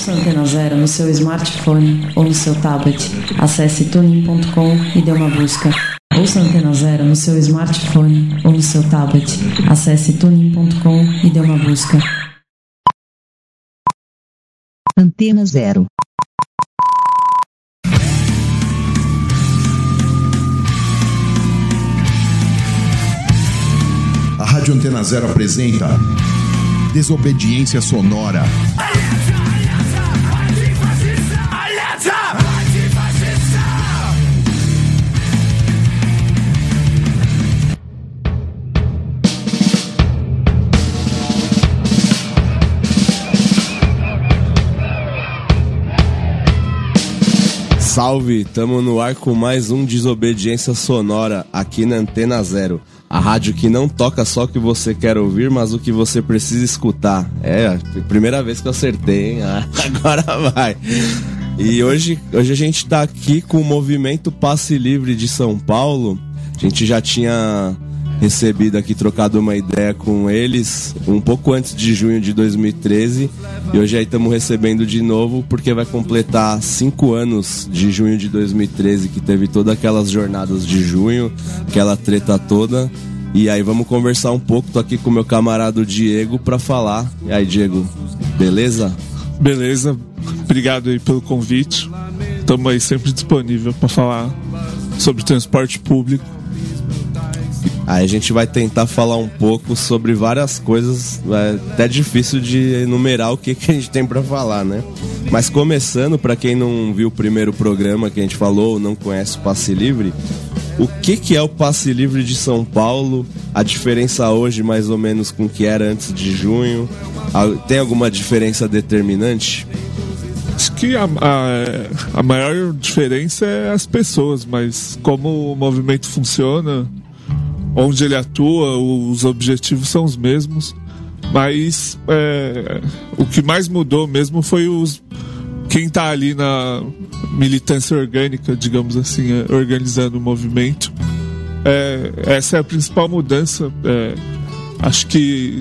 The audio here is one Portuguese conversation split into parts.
Ouça a Antena Zero no seu smartphone ou no seu tablet. Acesse tunin.com e dê uma busca. Ouça a Antena Zero no seu smartphone ou no seu tablet. Acesse tunin.com e dê uma busca. Antena Zero. A Rádio Antena Zero apresenta Desobediência Sonora. Salve, tamo no ar com mais um Desobediência Sonora aqui na Antena Zero. A rádio que não toca só o que você quer ouvir, mas o que você precisa escutar. É, primeira vez que eu acertei, hein? Agora vai. E hoje a gente tá aqui com o movimento Passe Livre de São Paulo. A gente já tinha recebido aqui, trocado uma ideia com eles um pouco antes de junho de 2013. E hoje aí estamos recebendo de novo, porque vai completar 5 anos de junho de 2013, que teve todas aquelas jornadas de junho, aquela treta toda. E aí vamos conversar um pouco. Tô aqui com o meu camarada Diego pra falar. E aí, Diego, beleza? Beleza, obrigado aí pelo convite. Estamos aí sempre disponível para falar sobre transporte público. Aí a gente vai tentar falar um pouco sobre várias coisas. É até difícil de enumerar o que a gente tem pra falar, né? Mas começando, pra quem não viu o primeiro programa que a gente falou ou não conhece o Passe Livre, o que é o Passe Livre de São Paulo? A diferença hoje mais ou menos com o que era antes de junho? Tem alguma diferença determinante? Acho que a maior diferença é as pessoas, mas como o movimento funciona, onde ele atua, os objetivos são os mesmos. Mas o que mais mudou mesmo foi quem está ali na militância orgânica, digamos assim, organizando o movimento. Essa é a principal mudança. Acho que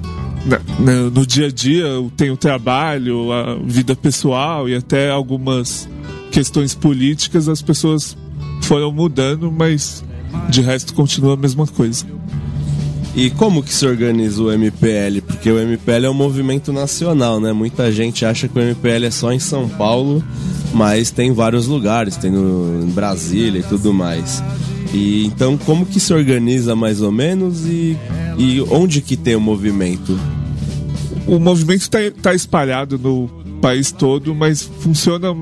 no dia a dia tem o trabalho, a vida pessoal e até algumas questões políticas, as pessoas foram mudando, mas de resto continua a mesma coisa. E como que se organiza o MPL? Porque o MPL é um movimento nacional, né? Muita gente acha que o MPL é só em São Paulo, mas tem vários lugares, tem em Brasília e tudo mais. E então como que se organiza mais ou menos e onde que tem o movimento? O movimento tá espalhado no país todo, mas funciona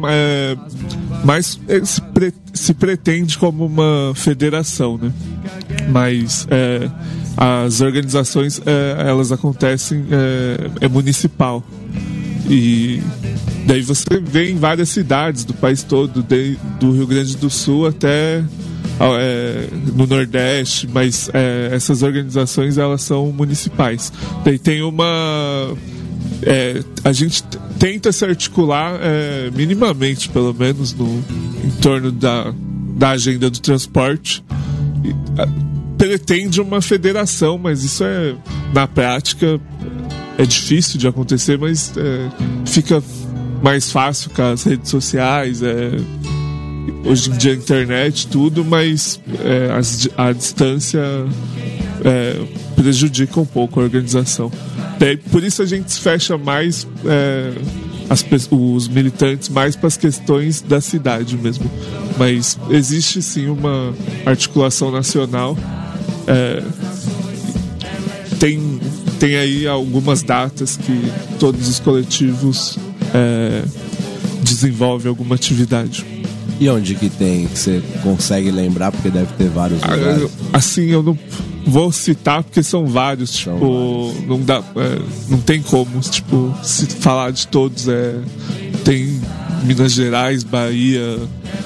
mais se pretende como uma federação, né? Mas as organizações elas acontecem municipal, e daí você vê em várias cidades do país todo, do Rio Grande do Sul até no Nordeste, mas essas organizações elas são municipais. Daí tem a gente tenta se articular minimamente, pelo menos em torno da agenda do transporte. Pretende uma federação, mas isso na prática é difícil de acontecer, mas fica mais fácil com as redes sociais, hoje em dia a internet, tudo, mas a distância prejudica um pouco a organização. Daí, por isso a gente se fecha mais, os militantes mais para as questões da cidade mesmo. Mas existe sim uma articulação nacional. Tem aí algumas datas que todos os coletivos desenvolvem alguma atividade. E onde que tem, que você consegue lembrar, porque deve ter vários lugares? Assim, eu não vou citar porque são vários, tipo, não dá, não tem como, tipo, se falar de todos. Tem Minas Gerais, Bahia,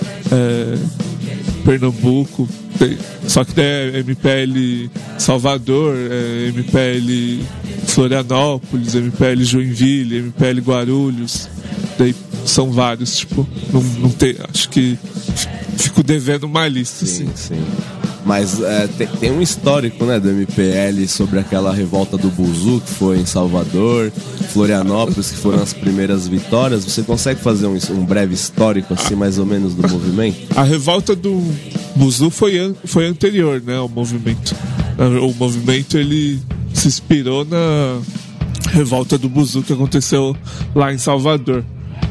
Pernambuco, só que é MPL Salvador, MPL Florianópolis, MPL Joinville, MPL Guarulhos. Daí são vários, tipo, não tem, acho que fico devendo uma lista. Sim, assim. Sim. Mas tem um histórico, né, do MPL sobre aquela revolta do Buzu, que foi em Salvador, Florianópolis, que foram as primeiras vitórias. Você consegue fazer um breve histórico, assim, mais ou menos, do movimento? A revolta do Buzu foi anterior, né, ao movimento. O movimento, ele se inspirou na revolta do Buzu, que aconteceu lá em Salvador.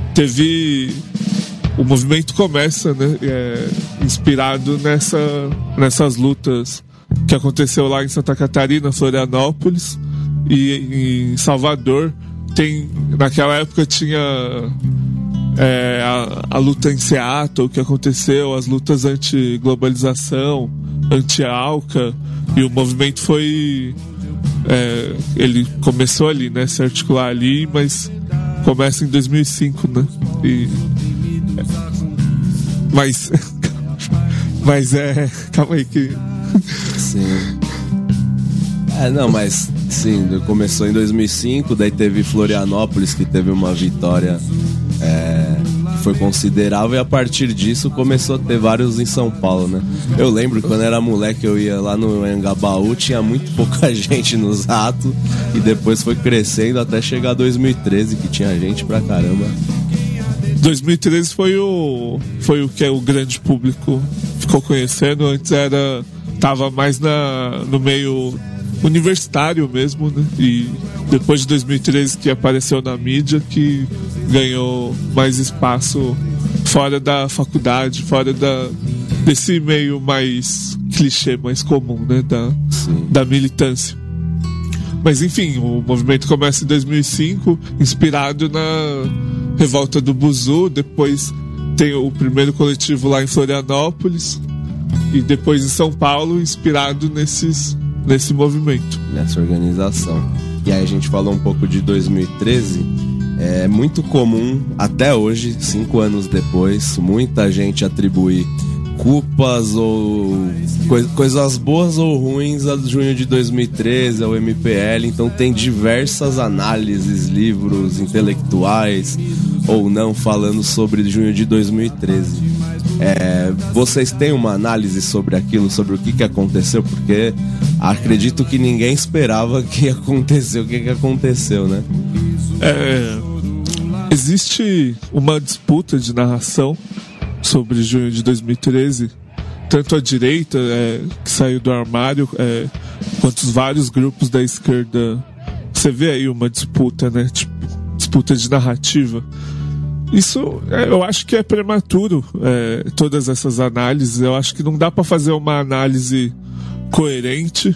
O movimento começa, né, inspirado nessas lutas que aconteceu lá em Santa Catarina, Florianópolis e em Salvador. Naquela época tinha a luta em Seattle, que aconteceu, as lutas anti-globalização, anti-ALCA, e o movimento foi... ele começou ali, né, se articular ali, mas começa em 2005, né, mas calma aí que... Sim. Não, mas sim, começou em 2005, daí teve Florianópolis, que teve uma vitória que foi considerável, e a partir disso começou a ter vários em São Paulo, né? Eu lembro quando era moleque, eu ia lá no Anhangabaú, tinha muito pouca gente nos atos, e depois foi crescendo até chegar 2013, que tinha gente pra caramba. 2013 foi o que o grande público ficou conhecendo. Antes tava mais no meio universitário mesmo, né? E depois de 2013 que apareceu na mídia, que ganhou mais espaço fora da faculdade, fora desse meio mais clichê, mais comum, né? Da militância. Mas enfim, o movimento começa em 2005, inspirado na revolta do Buzu. Depois tem o primeiro coletivo lá em Florianópolis, e depois em São Paulo, inspirado nesse movimento, nessa organização. E aí a gente falou um pouco de 2013. É muito comum até hoje, 5 anos depois, muita gente atribuir culpas ou coisas boas ou ruins a junho de 2013, ao MPL. Então tem diversas análises, livros intelectuais ou não, falando sobre junho de 2013. Vocês têm uma análise sobre aquilo, sobre o que aconteceu? Porque acredito que ninguém esperava que ia acontecer o que aconteceu, né? Existe uma disputa de narração sobre junho de 2013, tanto a direita, que saiu do armário, quanto os vários grupos da esquerda. Você vê aí uma disputa, né? Tipo, disputa de narrativa. Isso, eu acho que é prematuro, todas essas análises. Eu acho que não dá para fazer uma análise coerente.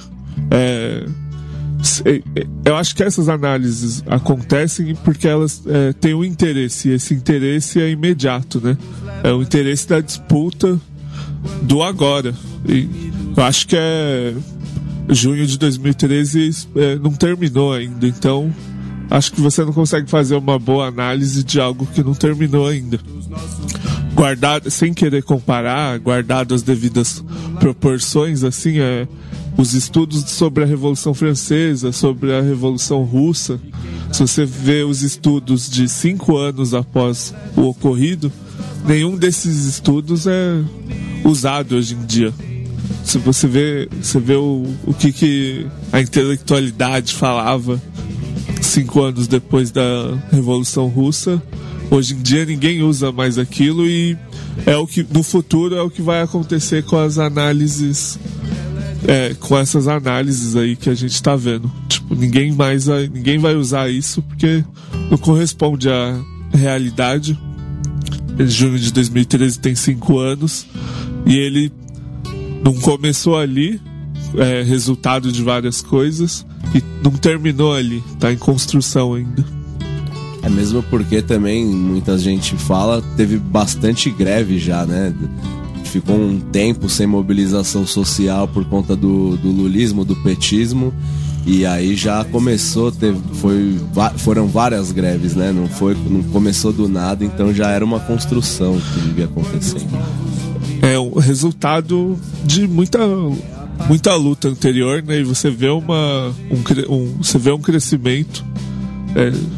Eu acho que essas análises acontecem porque elas têm um interesse, e esse interesse é imediato, né? É o interesse da disputa do agora. E eu acho que junho de 2013 não terminou ainda, então acho que você não consegue fazer uma boa análise de algo que não terminou ainda. Guardado, sem querer comparar, guardado as devidas proporções, assim, os estudos sobre a Revolução Francesa, sobre a Revolução Russa, se você vê os estudos de 5 anos após o ocorrido, nenhum desses estudos é usado hoje em dia. Se você vê o que a intelectualidade falava 5 anos depois da Revolução Russa, hoje em dia ninguém usa mais aquilo, e no futuro é o que vai acontecer com as análises, com essas análises aí que a gente tá vendo. Tipo, ninguém vai usar isso porque não corresponde à realidade. Junho de 2013 tem 5 anos e ele não começou ali, resultado de várias coisas, e não terminou ali, tá em construção ainda. Mesmo porque também, muita gente fala, teve bastante greve já, né? Ficou um tempo sem mobilização social por conta do lulismo, do petismo, e aí já começou, foram várias greves, né? Não começou do nada, então já era uma construção que devia acontecer. É o resultado de muita luta anterior, né? E você vê um crescimento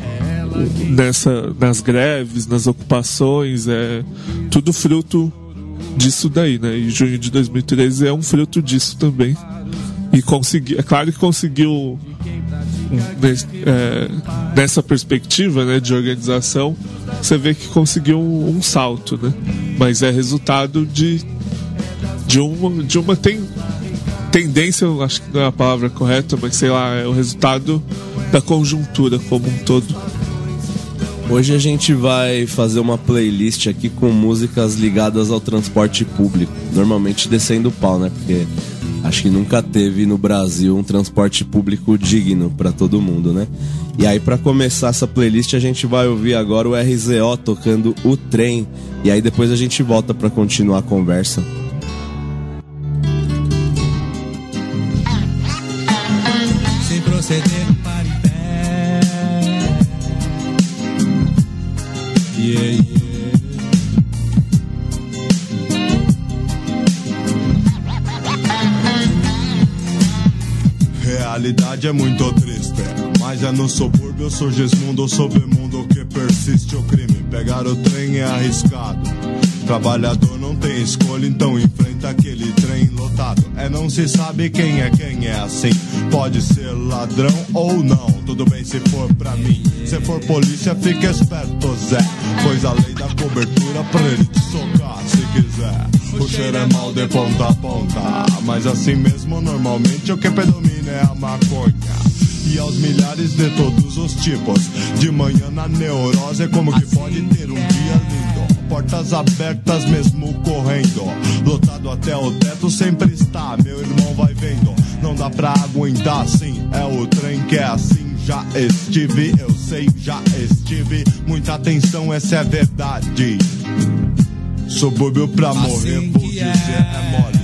nas greves, nas ocupações, tudo fruto disso daí, né? E junho de 2013 é um fruto disso também. E é claro que conseguiu, nessa perspectiva, né, de organização, você vê que conseguiu um salto, né? Mas é resultado de uma tendência, acho que não é a palavra correta, mas sei lá, é o resultado da conjuntura como um todo. Hoje a gente vai fazer uma playlist aqui com músicas ligadas ao transporte público, normalmente descendo o pau, né? Porque acho que nunca teve no Brasil um transporte público digno pra todo mundo, né? E aí, pra começar essa playlist, a gente vai ouvir agora o RZO tocando O Trem. E aí depois a gente volta pra continuar a conversa. Sem proceder, pare em pé. Yeah, yeah. Realidade é muito triste, mas é no subúrbio surge esse mundo, submundo que persiste o crime. Pegar o trem é arriscado, trabalhador não tem escolha, então enfrenta aquele trem lotado. Não se sabe quem é assim, pode ser ladrão ou não. Tudo bem se for pra mim, se for polícia fica esperto, Zé, pois a lei da cobertura pra ele te socar se quiser. O cheiro é mal de ponta a ponta, mas assim mesmo normalmente o que predomina é a maconha. E aos milhares de todos os tipos, de manhã na neurose é como que pode ter um dia lindo. Portas abertas mesmo correndo, lotado até o teto sempre está, meu irmão vai vendo. Não dá pra aguentar assim, é o trem que é assim. Já estive, eu sei, já estive. Muita atenção, essa é verdade. Subúrbio pra morrer, vou dizer, é mole.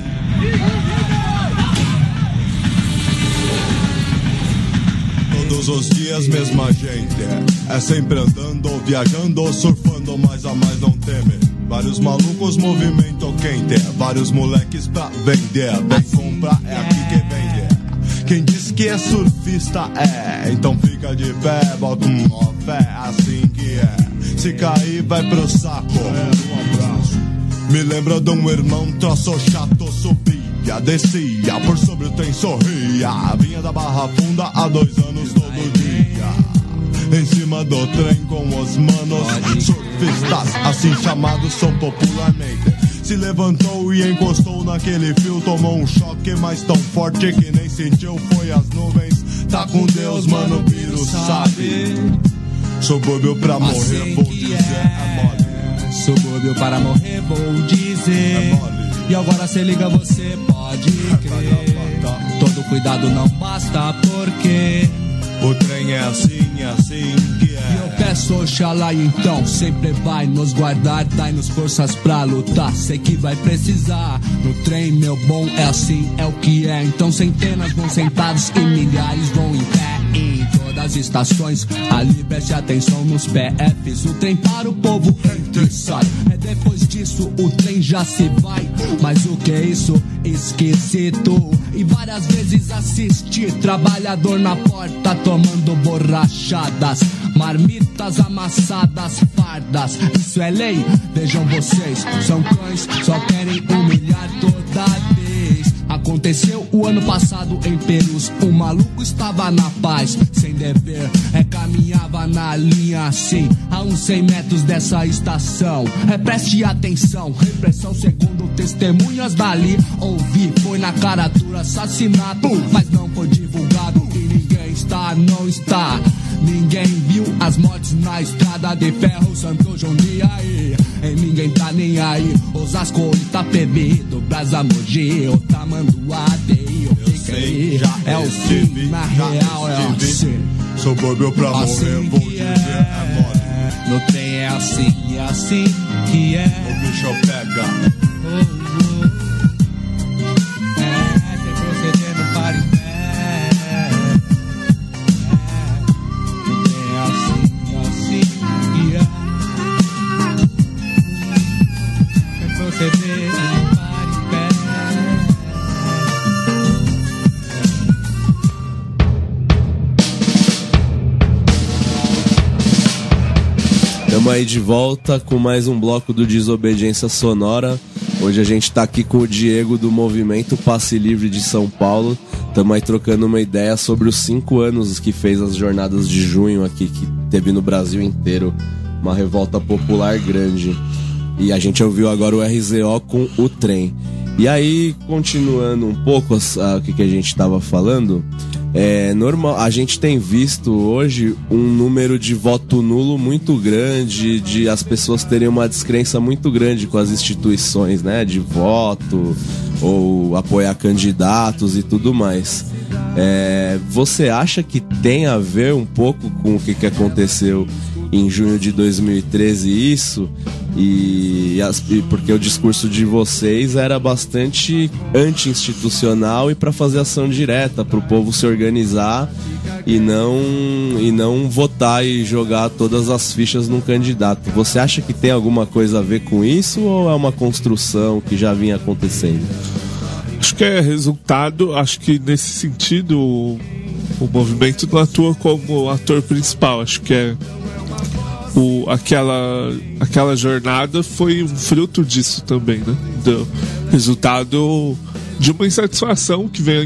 Todos os dias, mesma gente. É sempre andando, viajando, surfando, mais a mais não teme. Vários malucos, movimento quente. Vários moleques pra vender. Vem comprar, é aqui que vende. Quem diz que é surfista então fica de pé, bota uma fé, assim que é. Se cair, vai pro saco. Um abraço. Me lembra de um irmão, troço chato, subia, descia, por sobre o trem sorria. Vinha da Barra Funda há 2 anos todo dia. Em cima do trem com os manos, surfistas, assim chamados são popularmente. Se levantou e encostou naquele fio, tomou um choque, mas tão forte que nem sentiu, foi as nuvens. Tá com Deus, mano, Piro sabe. Subúrbio pra morrer, vou dizer, é mole. Subúrbio para morrer, vou dizer. E agora cê liga, você pode crer. Todo cuidado não basta, porque o trem é assim que é. E eu peço Oxalá então, sempre vai nos guardar, dai-nos forças pra lutar. Sei que vai precisar, no trem meu bom é assim, é o que é. Então centenas vão sentados e milhares vão em pé. Em todas as estações, ali preste atenção nos PFs. O trem para o povo entra e sai. É depois disso o trem já se vai. Mas o que é isso? Esquisito. E várias vezes assisti trabalhador na porta tomando borrachadas, marmitas amassadas, fardas. Isso é lei, vejam vocês, são cães, só querem humilhar toda vez. Aconteceu o ano passado em Perus. O maluco estava na paz, sem dever, caminhava na linha assim, a uns 100 metros dessa estação. Preste atenção, repressão segundo testemunhas dali. Ouvi, foi na cara dura assassinato, mas não foi divulgado. E ninguém está, não está. Ninguém viu as mortes na estrada de ferro, Santo João de aí. E ninguém tá nem aí. Osasco, Itapevi, do Brasa Mogi, Otamanduá, eu sei, já é o fim, na real é assim. Subúrbio pra morrer, vou dizer, é mole. No trem é assim que é. O bicho pega. Tem procedendo para em pé. No trem é assim que é. Tem procedendo para em pé. Estamos aí de volta com mais um bloco do Desobediência Sonora. Hoje a gente tá aqui com o Diego do Movimento Passe Livre de São Paulo. Estamos aí trocando uma ideia sobre os 5 anos que fez as jornadas de junho aqui, que teve no Brasil inteiro uma revolta popular grande. E a gente ouviu agora o RZO com o trem. E aí, continuando um pouco o que a gente estava falando, normal, a gente tem visto hoje um número de voto nulo muito grande, de as pessoas terem uma descrença muito grande com as instituições, né, de voto ou apoiar candidatos e tudo mais. Você acha que tem a ver um pouco com o que aconteceu em junho de 2013 isso? E porque o discurso de vocês era bastante anti-institucional e para fazer ação direta, para o povo se organizar e não votar e jogar todas as fichas num candidato. Você acha que tem alguma coisa a ver com isso ou é uma construção que já vinha acontecendo? Acho que é resultado, acho que nesse sentido o movimento não atua como ator principal, acho que aquela jornada foi um fruto disso também, né? Do resultado de uma insatisfação que vem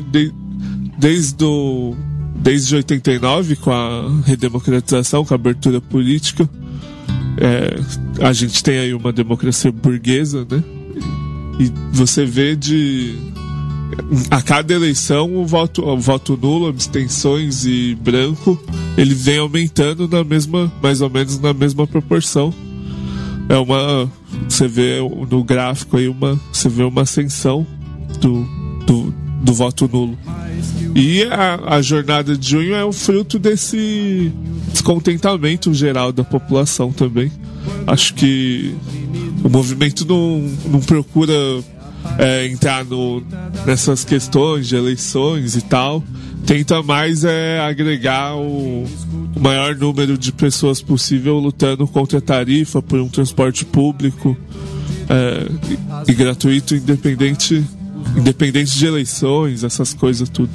desde 89, com a redemocratização, com a abertura política. A gente tem aí uma democracia burguesa, né? E você vê a cada eleição o voto nulo, abstenções e branco, ele vem aumentando mais ou menos na mesma proporção. Você vê no gráfico aí você vê uma ascensão do voto nulo. E a jornada de junho é um fruto desse descontentamento geral da população também. Acho que o movimento não procura entrar nessas questões de eleições e tal. Tenta mais agregar o maior número de pessoas possível lutando contra a tarifa, por um transporte público e gratuito, independente de eleições, essas coisas tudo.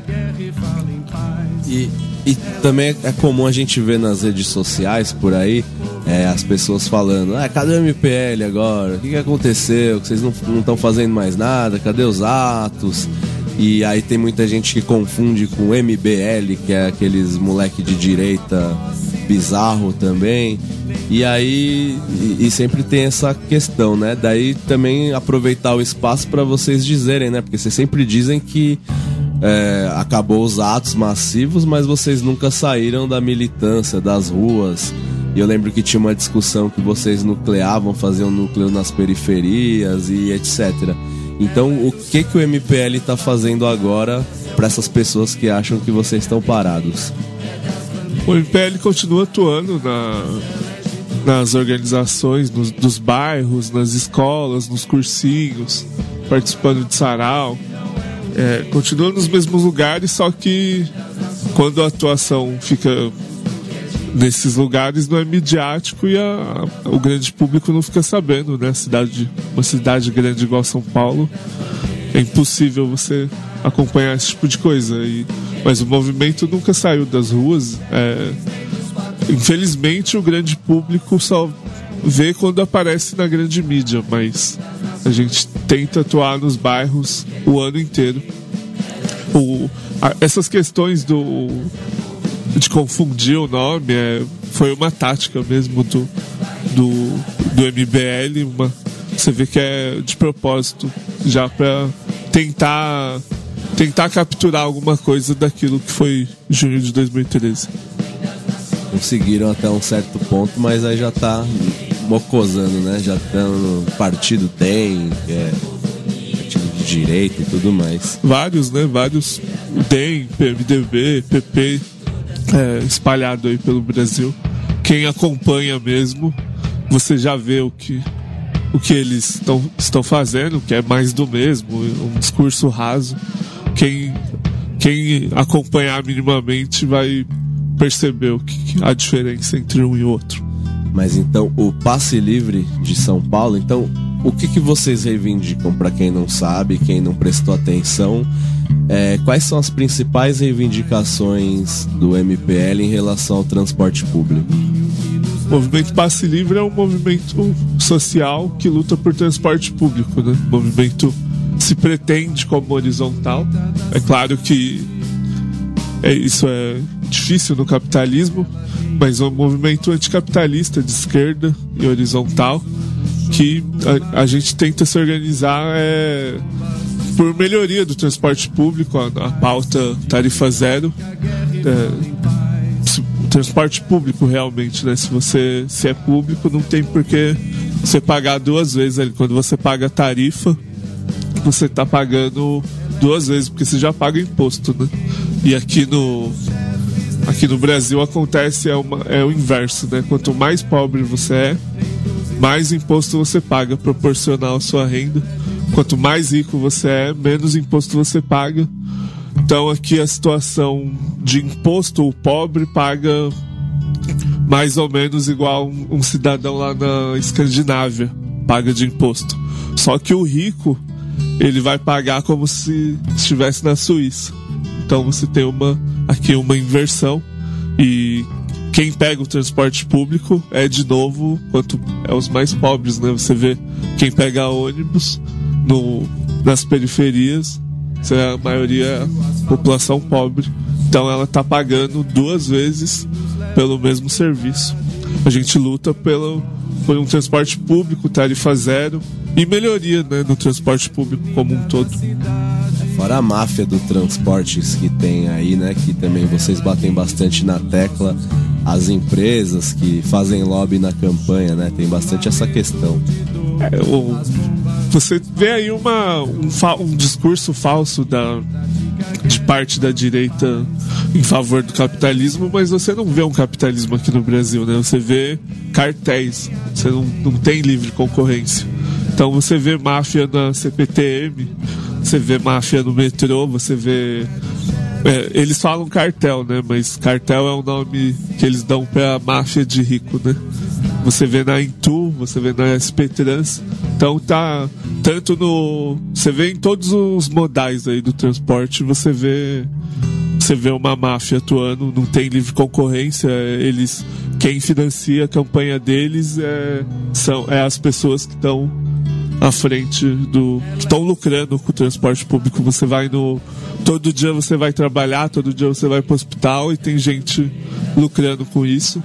E também é comum a gente ver nas redes sociais por aí as pessoas falando: cadê o MPL agora? O que aconteceu? Que vocês não estão fazendo mais nada? Cadê os atos? E aí tem muita gente que confunde com MBL, que é aqueles moleque de direita bizarro também. E aí sempre tem essa questão, né? Daí também aproveitar o espaço para vocês dizerem, né? Porque vocês sempre dizem que acabou os atos massivos, mas vocês nunca saíram da militância, das ruas. E eu lembro que tinha uma discussão que vocês nucleavam, faziam núcleo nas periferias e etc. Então, o que o MPL está fazendo agora para essas pessoas que acham que vocês estão parados? O MPL continua atuando nas organizações, dos bairros, nas escolas, nos cursinhos, participando de sarau. Continua nos mesmos lugares, só que quando a atuação fica nesses lugares não é midiático e o grande público não fica sabendo, né? Uma cidade grande igual São Paulo, é impossível você acompanhar esse tipo de coisa. Mas o movimento nunca saiu das ruas. Infelizmente o grande público só vê quando aparece na grande mídia, mas a gente tenta atuar nos bairros o ano inteiro. Essas questões de confundir o nome foi uma tática mesmo do MBL. Você vê que é de propósito, já para tentar capturar alguma coisa daquilo que foi junho de 2013. Conseguiram até um certo ponto, mas aí já tá mocosando, né? Já tá no partido DEM, que é partido de direita e tudo mais. Vários, né? Vários DEM, PMDB, PP, espalhado aí pelo Brasil. Quem acompanha mesmo, você já vê o que eles estão fazendo, que é mais do mesmo, um discurso raso. Quem acompanhar minimamente vai perceber a diferença entre um e outro. Mas então, o Passe Livre de São Paulo, então, o que vocês reivindicam, para quem não sabe, quem não prestou atenção? Quais são as principais reivindicações do MPL em relação ao transporte público? O movimento Passe Livre é um movimento social que luta por transporte público, né? O movimento se pretende como horizontal. É claro que isso é difícil no capitalismo, mas é um movimento anticapitalista de esquerda e horizontal que a gente tenta se organizar por melhoria do transporte público, a pauta tarifa zero, transporte público realmente, né? Se é público, não tem por que você pagar duas vezes ali. Quando você paga a tarifa, você está pagando duas vezes, porque você já paga imposto, né? E aqui no Brasil acontece é o inverso, né? Quanto mais pobre você é, mais imposto você paga proporcional à sua renda. Quanto mais rico você é, menos imposto você paga. Então aqui a situação de imposto, o pobre paga mais ou menos igual um cidadão lá na Escandinávia paga de imposto. Só que o rico, ele vai pagar como se estivesse na Suíça. Então você tem aqui uma inversão, e quem pega o transporte público é, de novo, os mais pobres, né? Você vê quem pega ônibus nas periferias, a maioria é a população pobre. Então ela está pagando duas vezes pelo mesmo serviço. A gente luta por um transporte público, tarifa zero e melhoria, né, no transporte público como um todo. Fora a máfia do transportes que tem aí, né, que também vocês batem bastante na tecla, as empresas que fazem lobby na campanha, né, tem bastante essa questão. Você vê aí um discurso falso de parte da direita em favor do capitalismo, mas você não vê um capitalismo aqui no Brasil, né? Você vê cartéis, você não tem livre concorrência. Então você vê máfia na CPTM, você vê máfia no metrô, você vê... eles falam cartel, né? Mas cartel é o nome que eles dão pra máfia de rico, né? Você vê na Intu, você vê na SP Trans. Então tá tanto você vê em todos os modais aí do transporte, você vê uma máfia atuando, não tem livre concorrência. Quem financia a campanha deles são as pessoas que estão à frente que estão lucrando com o transporte público. Você vai todo dia você vai trabalhar, todo dia você vai pro hospital e tem gente lucrando com isso.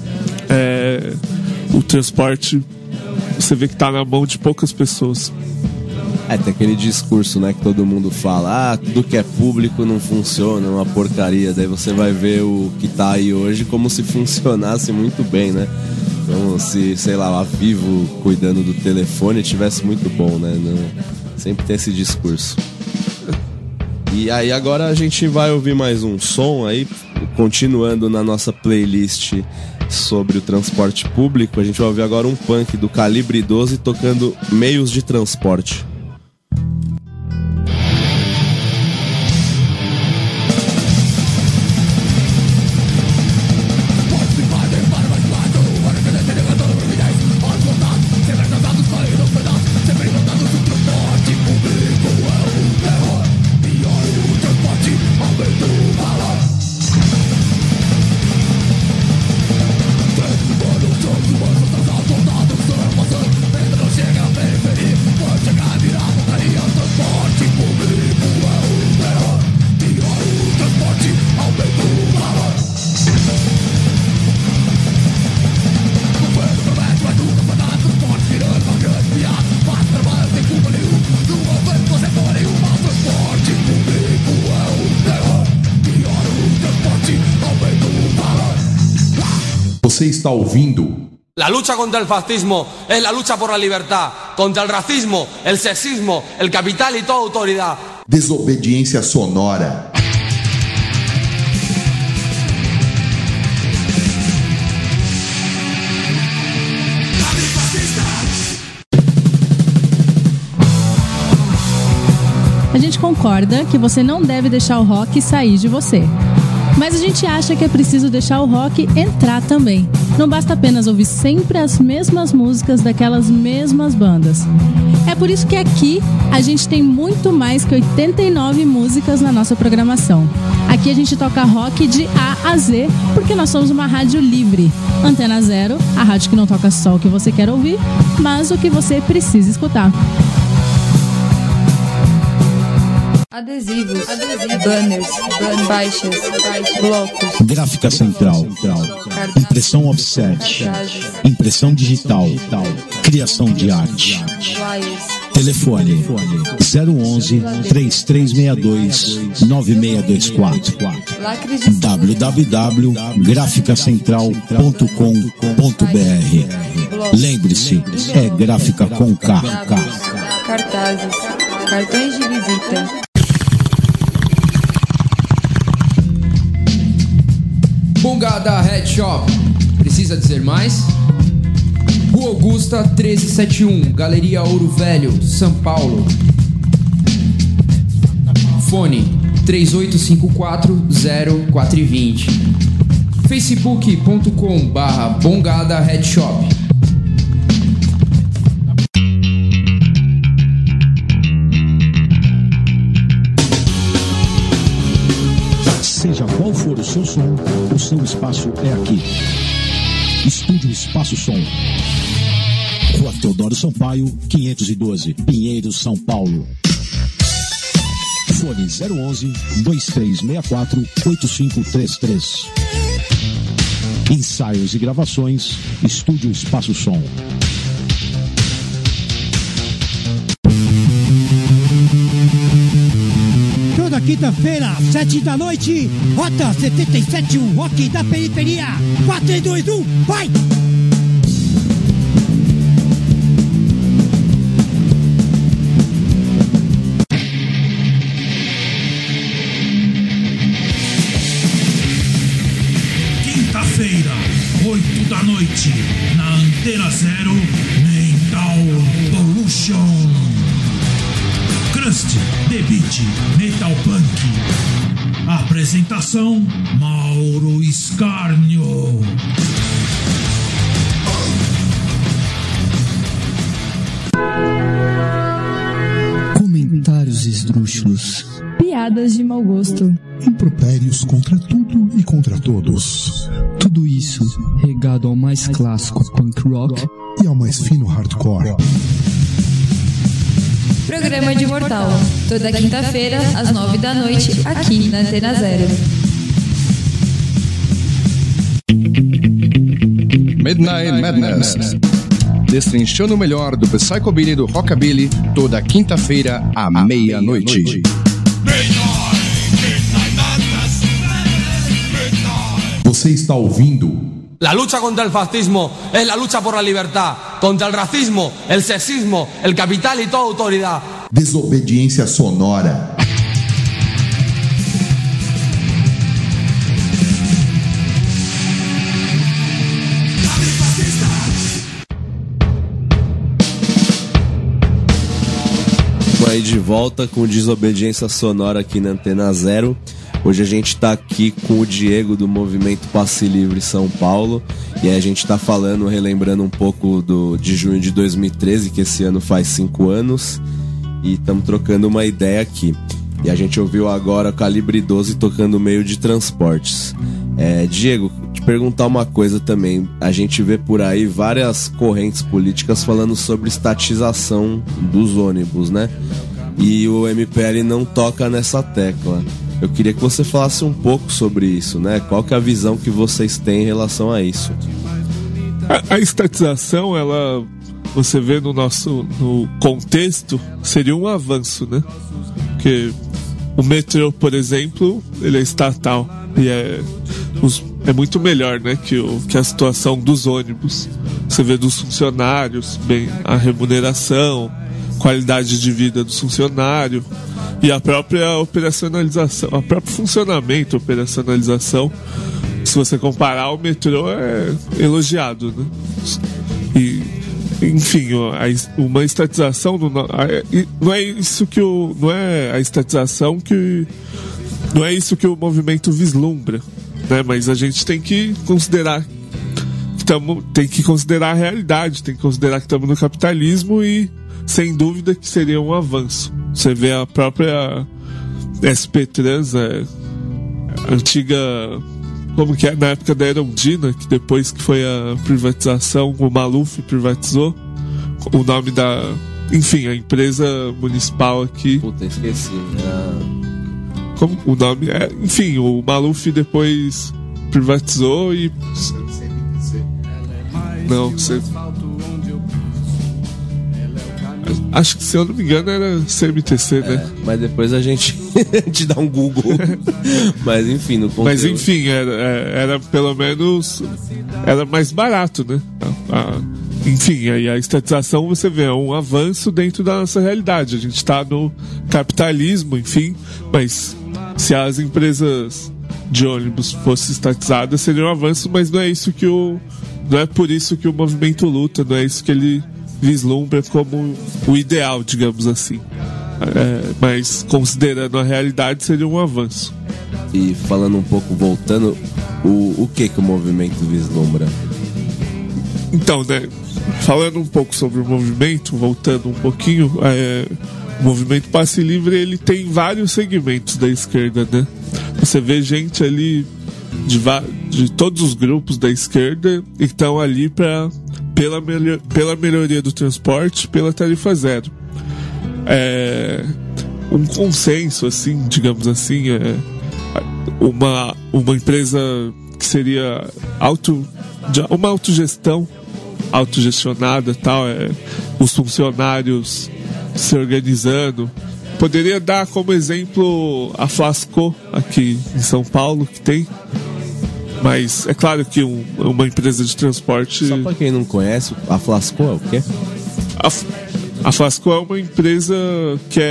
O transporte, você vê que tá na mão de poucas pessoas. Tem aquele discurso, né, que todo mundo fala, tudo que é público não funciona, é uma porcaria. Daí você vai ver o que tá aí hoje como se funcionasse muito bem, né? Então, se, sei lá, a Vivo cuidando do telefone tivesse muito bom, né? Sempre tem esse discurso. E aí agora a gente vai ouvir mais um som aí, continuando na nossa playlist sobre o transporte público. A gente vai ouvir agora um punk do Calibre 12 tocando Meios de Transporte. Você está ouvindo? La lucha contra el fascismo es la lucha por la libertad, contra el racismo, el sexismo, el capital y toda autoridad. Desobediência sonora. A gente concorda que você não deve deixar o rock sair de você. Mas a gente acha que é preciso deixar o rock entrar também. Não basta apenas ouvir sempre as mesmas músicas daquelas mesmas bandas. É por isso que aqui a gente tem muito mais que 89 músicas na nossa programação. Aqui a gente toca rock de A a Z, porque nós somos uma rádio livre. Antena Zero, a rádio que não toca só o que você quer ouvir, mas o que você precisa escutar. Adesivos, banners, faixas, blocos. Gráfica central, impressão offset, impressão digital, criação de arte. Telefone 011 3362 9624. www.graficacentral.com.br. Lembre-se, é gráfica com K. Cartazes, cartões de visita. Bongada Head Shop. Precisa dizer mais? Rua Augusta 1371, Galeria Ouro Velho, São Paulo. Fone 3854-0420. Facebook.com/Bongada Head Shop. Seja qual for o seu som, o seu espaço é aqui. Estúdio Espaço Som. Rua Teodoro Sampaio, 512, Pinheiros, São Paulo. Fone 011 2364 8533. Ensaios e gravações, Estúdio Espaço Som. Toda quinta-feira, 7 da noite, Rota 77, o rock da periferia. 4, 3, 2, 1, vai! Quinta-feira, 8 da noite, na Antena Zero, Mental Pollution. Crust, The Beat, Metal Punk. Apresentação, Mauro Escárnio. Comentários esdrúxulos. Piadas de mau gosto. Impropérios contra tudo e contra todos. Tudo isso regado ao mais clássico punk rock e ao mais fino hardcore. Programa de Mortal, toda quinta-feira, às 9 da noite, aqui na Antena Zero. Midnight Madness, destrinchando o melhor do Psychobilly e do Rockabilly, toda quinta-feira, à meia-noite. Você está ouvindo? La lucha contra el fascismo es la lucha por la libertad, contra el racismo, el sexismo, el capital y toda autoridad. Desobediência sonora. Aí de volta com Desobediência Sonora aqui na Antena Zero. Hoje a gente tá aqui com o Diego do Movimento Passe Livre São Paulo. E aí a gente tá falando, relembrando um pouco de junho de 2013, que esse ano faz 5 anos. E estamos trocando uma ideia aqui. E a gente ouviu agora o Calibre 12 tocando Meio de Transportes. Diego, te perguntar uma coisa também. A gente vê por aí várias correntes políticas falando sobre estatização dos ônibus, né? E o MPL não toca nessa tecla. Eu queria que você falasse um pouco sobre isso, né? Qual que é a visão que vocês têm em relação a isso? A estatização, ela, você vê no contexto, seria um avanço, né? Porque o metrô, por exemplo, ele é estatal e é muito melhor, né, que a situação dos ônibus. Você vê dos funcionários, bem, a remuneração, qualidade de vida do funcionário e a própria operacionalização, o próprio funcionamento, operacionalização. Se você comparar, o metrô é elogiado, né? E, enfim, uma estatização não é isso que não é a estatização que não é isso que o movimento vislumbra, né? Mas a gente tem que considerar a realidade, tem que considerar que estamos no capitalismo e, sem dúvida, que seria um avanço. Você vê a própria SP Trans, antiga, como que é, na época da Erundina, que depois que foi a privatização, o Maluf privatizou o nome da, enfim, a empresa municipal aqui. Puta, esqueci. Como o nome é? Enfim, o Maluf depois privatizou e... Não, você... Acho que, se eu não me engano, era CMTC, né? Mas depois a gente dá um Google. Mas enfim, no conteúdo... Mas enfim, era pelo menos... Era mais barato, né? Enfim, aí a estatização, você vê, é um avanço dentro da nossa realidade. A gente está no capitalismo, enfim, mas se as empresas de ônibus fossem estatizadas, seria um avanço, mas não é isso que não é por isso que o movimento luta, não é isso que ele vislumbra como o ideal, digamos assim. Mas considerando a realidade, seria um avanço. E falando um pouco, voltando, o que o movimento vislumbra? Então, né, falando um pouco sobre o movimento, voltando um pouquinho, o movimento Passe Livre, ele tem vários segmentos da esquerda, né? Você vê gente ali de todos os grupos da esquerda que estão ali pela melhoria do transporte, pela tarifa zero. Um consenso, assim, digamos assim, uma empresa que seria uma autogestão, autogestionada, tal, os funcionários se organizando. Poderia dar como exemplo a Flasco aqui em São Paulo, que tem, mas é claro que uma empresa de transporte... Só para quem não conhece, a Flasco é o quê? A Flasco é uma empresa que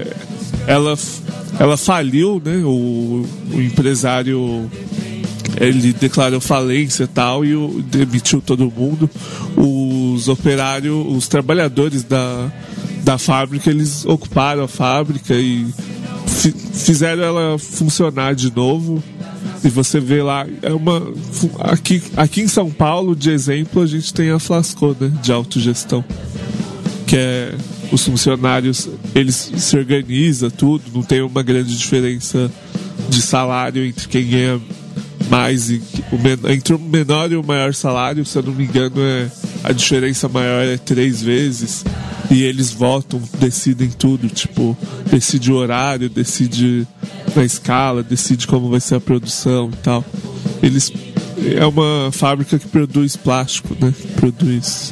ela faliu, né? O empresário, ele declarou falência e tal, e demitiu todo mundo. Os operários, os trabalhadores da fábrica, eles ocuparam a fábrica e fizeram ela funcionar de novo. E você vê lá, aqui em São Paulo, de exemplo, a gente tem a Flasco, né, de autogestão, que os funcionários, eles se organizam tudo, não tem uma grande diferença de salário entre quem ganha mais entre o menor e o maior salário. Se eu não me engano, a diferença maior é 3 vezes, e eles votam, decidem tudo, tipo, decide o horário, decide na escala, decide como vai ser a produção e tal. É uma fábrica que produz plástico, né? Produz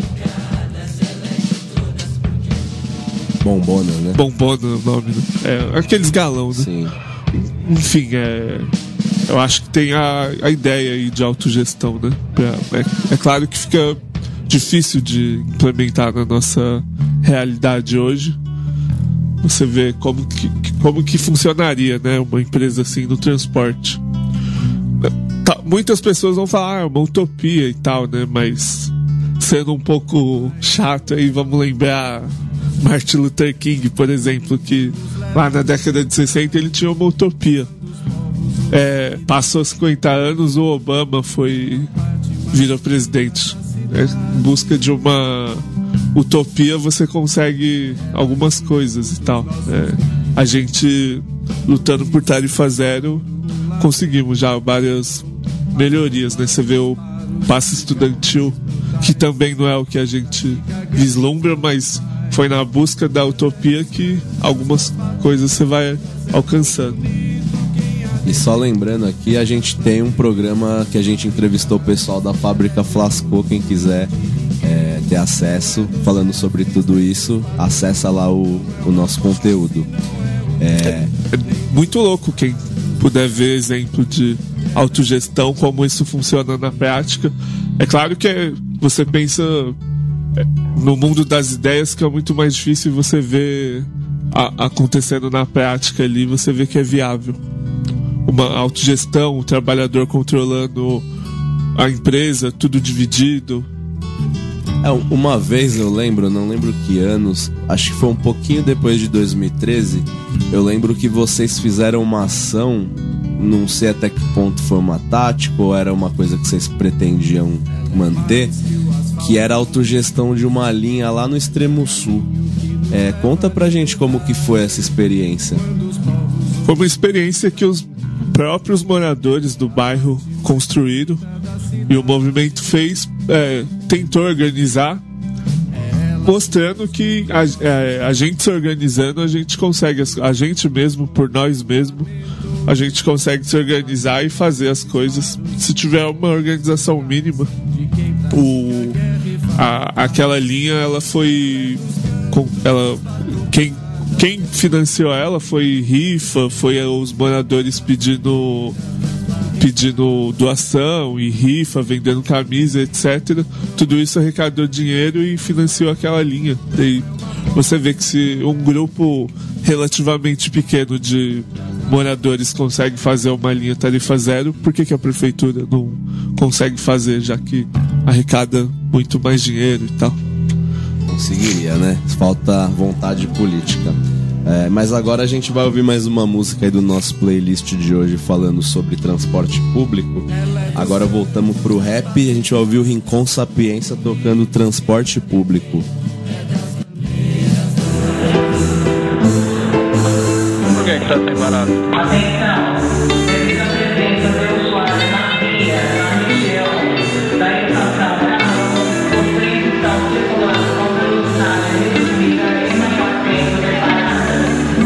bombona, né? Bombona é o nome, né? Aqueles galão, né? Sim. Enfim, eu acho que tem a ideia aí de autogestão, né? É claro que fica difícil de implementar na nossa realidade hoje. Você vê como que funcionaria, né, uma empresa assim no transporte. Muitas pessoas vão falar, é uma utopia e tal, né? Mas sendo um pouco chato aí, vamos lembrar Martin Luther King, por exemplo, que lá na década de 60 ele tinha uma utopia. Passou 50 anos, o Obama virou presidente. Em busca de uma utopia, você consegue algumas coisas e tal. A gente, lutando por tarifa zero, conseguimos já várias melhorias, né? Você vê o passe estudantil, que também não é o que a gente vislumbra, mas foi na busca da utopia que algumas coisas você vai alcançando. E só lembrando aqui, a gente tem um programa que a gente entrevistou o pessoal da fábrica Flasco. Quem quiser ter acesso, falando sobre tudo isso, acessa lá o nosso conteúdo. É muito louco quem puder ver exemplo de autogestão, como isso funciona na prática. É claro que você pensa no mundo das ideias, que é muito mais difícil você ver acontecendo na prática ali, você vê que é viável. Uma autogestão, o trabalhador controlando a empresa, tudo dividido. Uma vez eu lembro, não lembro que anos, acho que foi um pouquinho depois de 2013, eu lembro que vocês fizeram uma ação não sei até que ponto foi uma tática ou era uma coisa que vocês pretendiam manter, que era a autogestão de uma linha lá no extremo sul. Conta pra gente como que foi essa experiência. Foi uma experiência que os próprios moradores do bairro construíram e o movimento tentou organizar, mostrando que a gente se organizando, a gente consegue, a gente mesmo, por nós mesmos, a gente consegue se organizar e fazer as coisas se tiver uma organização mínima. Aquela linha, ela foi... Quem financiou ela foi rifa, foi os moradores pedindo doação e rifa, vendendo camisa, etc. Tudo isso arrecadou dinheiro e financiou aquela linha. E você vê que se um grupo relativamente pequeno de moradores consegue fazer uma linha tarifa zero, por que a prefeitura não consegue fazer, já que arrecada muito mais dinheiro e tal? Conseguiria, né? Falta vontade política. Mas agora a gente vai ouvir mais uma música aí do nosso playlist de hoje falando sobre transporte público. Agora voltamos pro rap e a gente vai ouvir o Rincon Sapiência tocando transporte público. Por que tá separado? Atenção! Devido à presença do usuário na via, na região da estação Carrão, os trens estão circulando com velocidade reduzida e maior tempo de parada.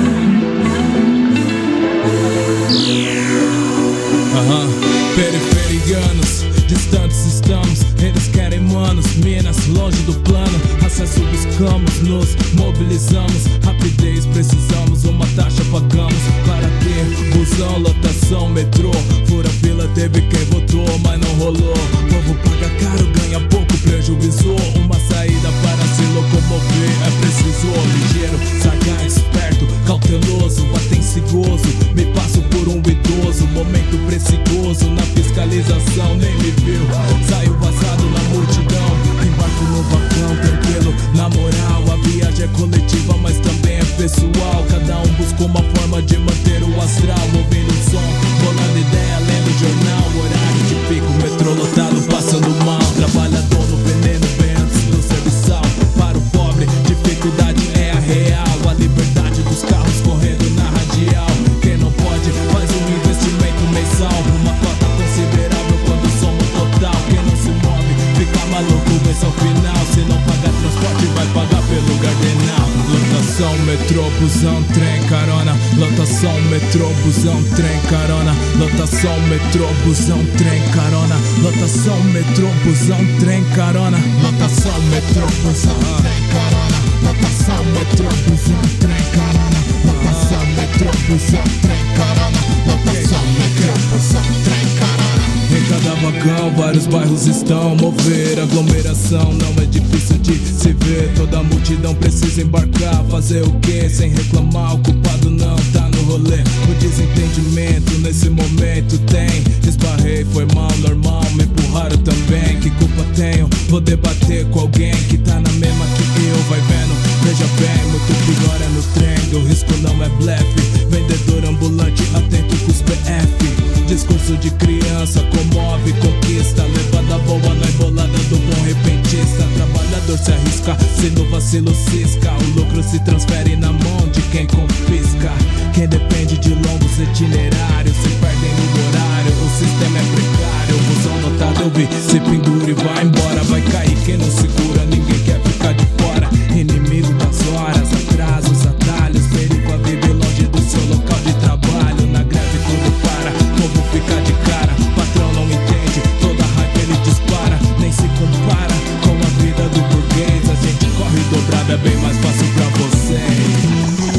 Periferianos, distantes estamos, eles querem manos, minas, longe do plano, acesso buscamos, nos mobilizamos, rapidez precisamos, uma taxa pagamos, para ter busão, lotação, metrô, fura fila teve quem votou, mas não rolou, o povo paga caro, ganha pouco prejuízo, uma saída para se locomover, é preciso, ligeiro, sagaz, esperto, cauteloso, atencioso, me passo por um idoso, momento precioso, na fiscalização nem me viu, saiu vazado na multidão, embarco no balcão, tranquilo, na moral, a viagem é coletiva, mas também é pessoal, cada um busca uma forma de manter o astral, ouvindo o som, bolando ideia, lendo jornal, horário de pico, metrô lotado, passando mal, trabalhador no veneno, bem antes do serviçal, para o pobre, dificuldade é a real, a liberdade dos carros correndo na radial, quem não pode, faz um investimento mensal, uma cota considerável quando somos total, quem não se move, fica maluco, vence ao final, se não pagar transporte vai pagar pelo gardenal, lotação, metrô, busão, trem, carona, lotação, metrô, busão, trem, carona, lotação, metrô, busão, trem, carona, lotação, metrô, busão, trem, carona, lotação, metrô, busão, trem, carona, lotação, metrô, busão, trem, carona, lotação, metrô, busão, trem, carona, lotação, metrô, busão, trem, carona. Em cada vagão, vários bairros estão mover aglomeração, não é difícil de se ver. Toda a multidão precisa embarcar, fazer o que sem reclamar? O culpado não tá no rolê. O desentendimento nesse momento tem. Esbarrei, foi mal, normal, me empurraram também. Que culpa tenho? Vou debater com alguém que tá na mesma que eu. Vai vendo, veja bem, muito pior é no trem. O risco não é blefe. Vendedor ambulante, atento com os PF. Discurso de criança, comove, conquista. Levada boa na embolada do bom repentista. Trabalhador se arrisca, se no vacilo cisca. O lucro se transfere na mão de quem confisca. Quem depende de longos itinerários se perdem no horário. O sistema é precário, o busão lotado eu vi. Se pendura e vai embora, vai cair quem não segura. Ninguém quer ficar de fora. Inimigo das horas, atrasos, atalhos. Perigo vive longe do seu local de trabalho. Na greve tudo para, povo fica de cara. Patrão não entende, toda raiva ele dispara. Nem se compara com a vida do burguês. A gente corre dobrado, é bem mais fácil pra vocês.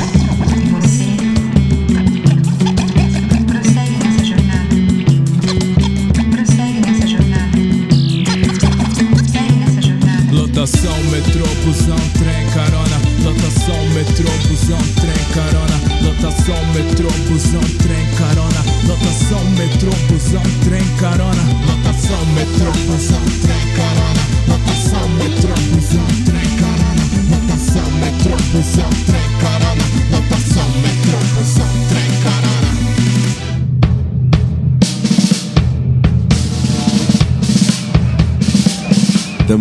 Lotação, metrô, busão, trem, carona. Lotação, metrô, busão, trem, carona. Lotação, metrô, busão, trem, carona. Lotação, metrô, busão, trem, carona. Lotação, metrô, busão, trem, carona. Lotação, metrô, busão, trem, carona. Lotação, metrô, busão, trem, carona. Lotação, metrô, busão, trem, carona.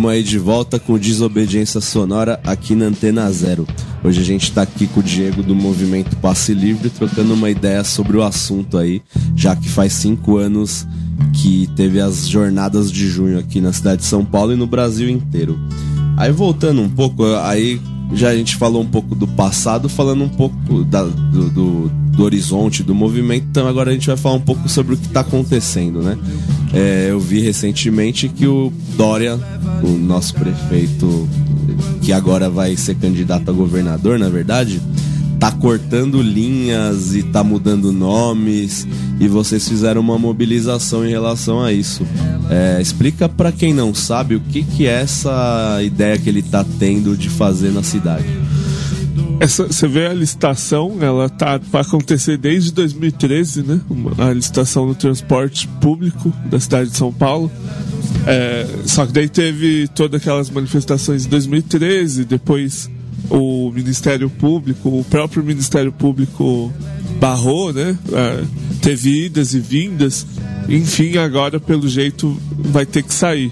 Tamo aí de volta com Desobediência Sonora aqui na Antena Zero. Hoje a gente tá aqui com o Diego do Movimento Passe Livre, trocando uma ideia sobre o assunto aí, já que faz 5 anos que teve as jornadas de junho aqui na cidade de São Paulo e no Brasil inteiro. Aí voltando um pouco, aí já a gente falou um pouco do passado, falando um pouco do horizonte do movimento, então agora a gente vai falar um pouco sobre o que está acontecendo, né? Eu vi recentemente que o Dória, o nosso prefeito, que agora vai ser candidato a governador, na verdade, tá cortando linhas e tá mudando nomes, e vocês fizeram uma mobilização em relação a isso. Explica pra quem não sabe o que é essa ideia que ele tá tendo de fazer na cidade. Você vê a licitação, ela tá para acontecer desde 2013, né? A licitação do transporte público da cidade de São Paulo. Só que daí teve todas aquelas manifestações em 2013, depois o Ministério Público, o próprio Ministério Público barrou, né? Teve idas e vindas, enfim, agora pelo jeito vai ter que sair.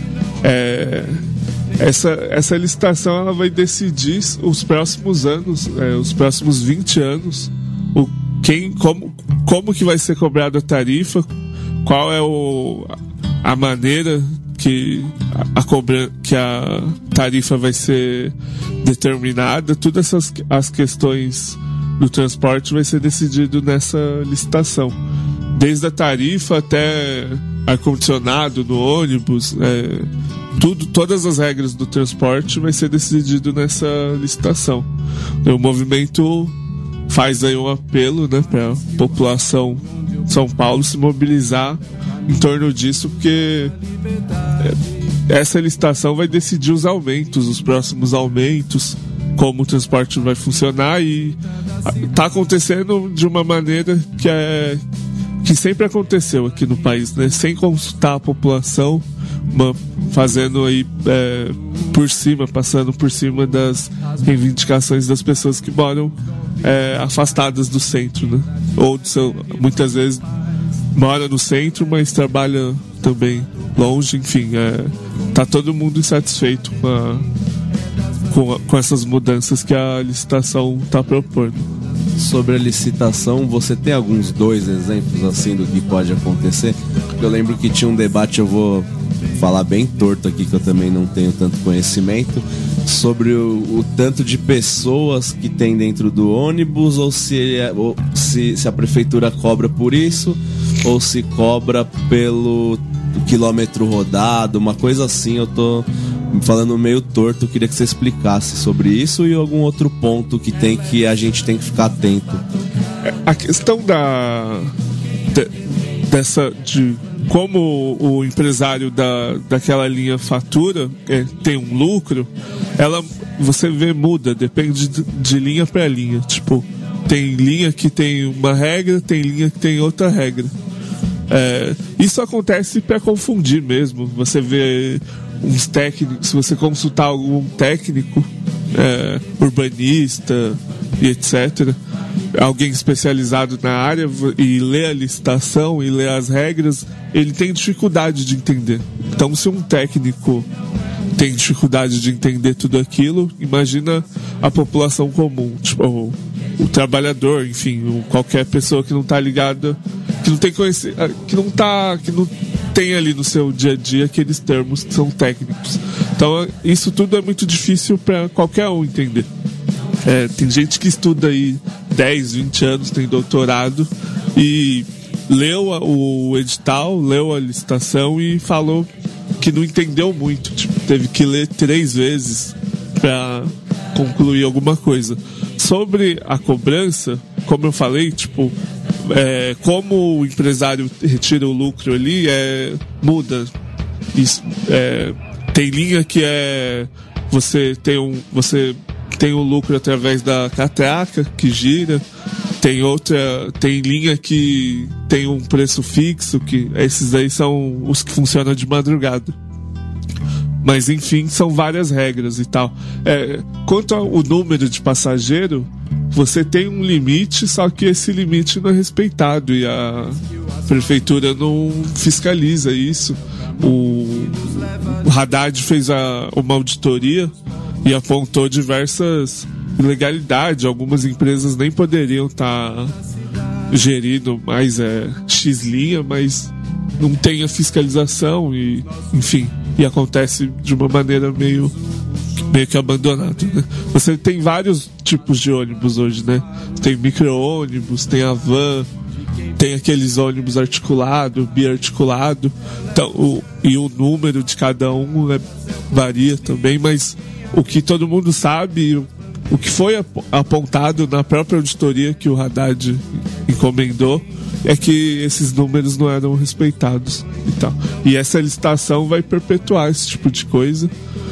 Essa licitação ela vai decidir os próximos anos, os próximos 20 anos, como que vai ser cobrada a tarifa, qual é a maneira que a tarifa vai ser determinada, todas as questões do transporte vai ser decidido nessa licitação. Desde a tarifa até ar-condicionado no ônibus, todas as regras do transporte vai ser decidido nessa licitação. O movimento faz aí um apelo, né, para a população de São Paulo se mobilizar em torno disso, porque essa licitação vai decidir os aumentos, os próximos aumentos, como o transporte vai funcionar, e está acontecendo de uma maneira que sempre aconteceu aqui no país, né? Sem consultar a população, fazendo aí passando por cima das reivindicações das pessoas que moram afastadas do centro, né? Ou muitas vezes mora no centro, mas trabalha também longe, enfim, tá todo mundo insatisfeito com essas mudanças que a licitação está propondo. Sobre a licitação, você tem alguns 2 exemplos assim do que pode acontecer? Eu lembro que tinha um debate, eu vou falar bem torto aqui, que eu também não tenho tanto conhecimento, sobre o tanto de pessoas que tem dentro do ônibus, ou se a prefeitura cobra por isso, ou se cobra pelo quilômetro rodado, uma coisa assim. Eu tô falando meio torto, eu queria que você explicasse sobre isso e algum outro ponto que a gente tem que ficar atento. A questão de como o empresário daquela linha fatura, tem um lucro, você vê, muda, depende de linha para linha. Tipo, tem linha que tem uma regra, tem linha que tem outra regra. Isso acontece para confundir mesmo. Você vê uns técnicos, se você consultar algum técnico, urbanista e etc., alguém especializado na área, e lê a licitação e lê as regras, ele tem dificuldade de entender. Então, se um técnico tem dificuldade de entender tudo aquilo, imagina a população comum, tipo, o trabalhador, enfim, qualquer pessoa que não está ligada, que não tem que não tem ali no seu dia a dia aqueles termos que são técnicos. Então, isso tudo é muito difícil para qualquer um entender. Tem gente que estuda aí 10, 20 anos, tem doutorado, e leu o edital, leu a licitação e falou que não entendeu muito, teve que ler 3 vezes para concluir alguma coisa. Sobre a cobrança, como eu falei, como o empresário retira o lucro ali, muda. Isso, tem linha que você tem o lucro através da catraca que gira, tem linha que tem um preço fixo, que esses aí são os que funcionam de madrugada. Mas enfim, são várias regras e tal. Quanto ao número de passageiro, você tem um limite, só que esse limite não é respeitado e a prefeitura não fiscaliza isso. o Haddad fez uma auditoria e apontou diversas ilegalidades. Algumas empresas nem poderiam estar gerindo mais X-linha, mas não tem a fiscalização e, enfim, e acontece de uma maneira meio que abandonada, né? Você tem vários tipos de ônibus hoje, né? Tem micro-ônibus, tem a van, tem aqueles ônibus articulado, biarticulado, então, o número de cada um varia também, mas o que todo mundo sabe, o que foi apontado na própria auditoria que o Haddad encomendou, é que esses números não eram respeitados e tal. E essa licitação vai perpetuar esse tipo de coisa.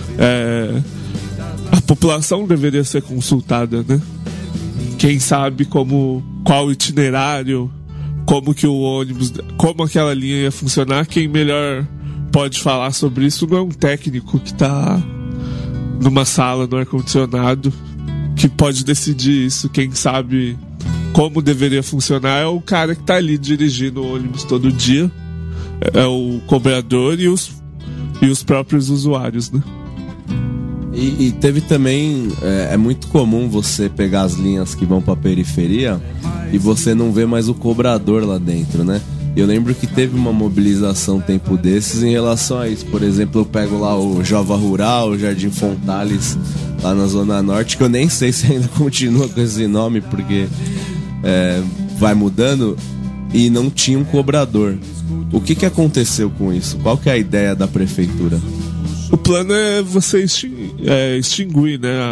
A população deveria ser consultada, né? Quem sabe qual o itinerário, como que o ônibus, como aquela linha ia funcionar, quem melhor pode falar sobre isso não é um técnico que está numa sala no ar-condicionado que pode decidir isso. Quem sabe como deveria funcionar é o cara que está ali dirigindo o ônibus todo dia, é o cobrador e os próprios usuários, né? E teve também, é muito comum você pegar as linhas que vão pra periferia e você não vê mais o cobrador lá dentro, né? Eu lembro que teve uma mobilização um tempo desses em relação a isso. Por exemplo, eu pego lá o Jova Rural, o Jardim Fontales, lá na Zona Norte, que eu nem sei se ainda continua com esse nome, porque vai mudando, e não tinha um cobrador. O que aconteceu com isso? Qual que é a ideia da prefeitura? O plano é você extinguir, né,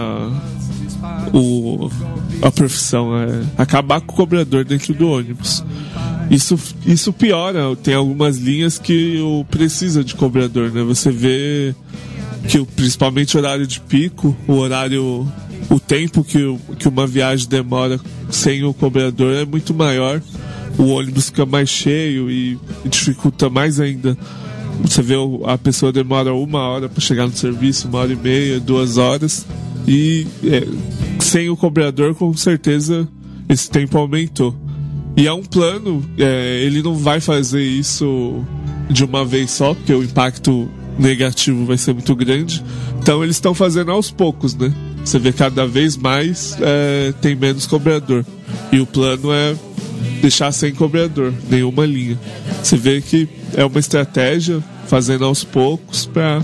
a profissão, acabar com o cobrador dentro do ônibus. Isso piora, tem algumas linhas que precisa de cobrador, né? Você vê que principalmente o horário de pico, o tempo que uma viagem demora sem o cobrador é muito maior. O ônibus fica mais cheio e dificulta mais ainda. Você vê a pessoa demora 1 hora para chegar no serviço, 1h30, 2 horas. E sem o cobrador, com certeza, esse tempo aumentou. E é um plano, ele não vai fazer isso de uma vez só, porque o impacto negativo vai ser muito grande. Então eles estão fazendo aos poucos, né? Você vê cada vez mais tem menos cobrador. E o plano é deixar sem cobrador, nenhuma linha. Você vê que é uma estratégia, fazendo aos poucos para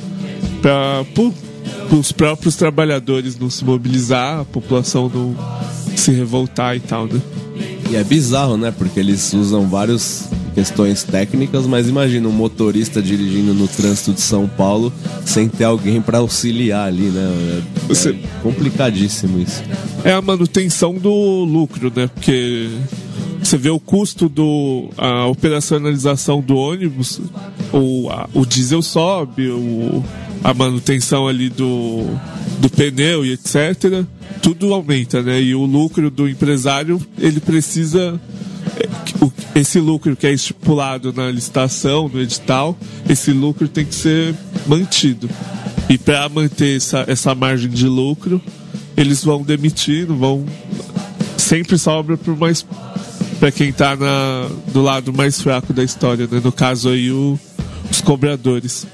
os próprios trabalhadores não se mobilizar, a população não se revoltar e tal, né? E é bizarro, né? Porque eles usam várias questões técnicas, mas imagina um motorista dirigindo no trânsito de São Paulo sem ter alguém para auxiliar ali, né? É complicadíssimo isso. É a manutenção do lucro, né? Porque você vê o custo a operacionalização do ônibus, o diesel sobe, a manutenção ali do pneu e etc. Tudo aumenta, né? E o lucro do empresário, ele precisa... Esse lucro que é estipulado na licitação, no edital, esse lucro tem que ser mantido. E para manter essa margem de lucro, eles vão demitindo, sempre sobra para quem está do lado mais fraco da história, né? No caso aí, os cobradores.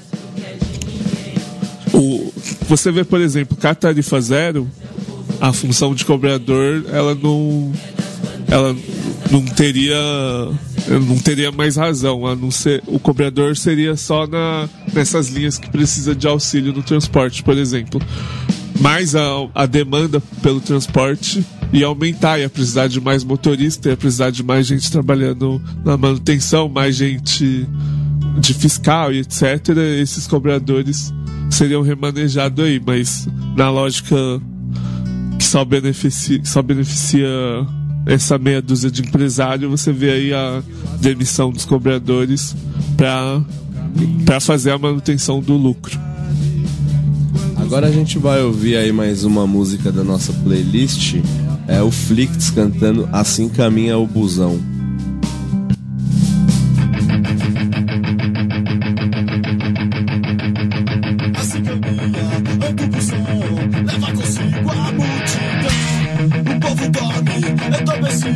Você vê, por exemplo, com a tarifa zero, a função de cobrador, ela não teria mais razão, a não ser, o cobrador seria só nessas linhas que precisa de auxílio no transporte, por exemplo. Mas a demanda pelo transporte ia aumentar, ia precisar de mais motorista, ia precisar de mais gente trabalhando na manutenção, mais gente de fiscal e etc. Esses cobradores seriam remanejados aí, mas na lógica que só beneficia essa meia dúzia de empresário, você vê aí a demissão dos cobradores para fazer a manutenção do lucro. Agora a gente vai ouvir aí mais uma música da nossa playlist, é o Flicts cantando Assim Caminha o Busão. Assim caminha o busão, leva consigo a multidão. O povo dorme,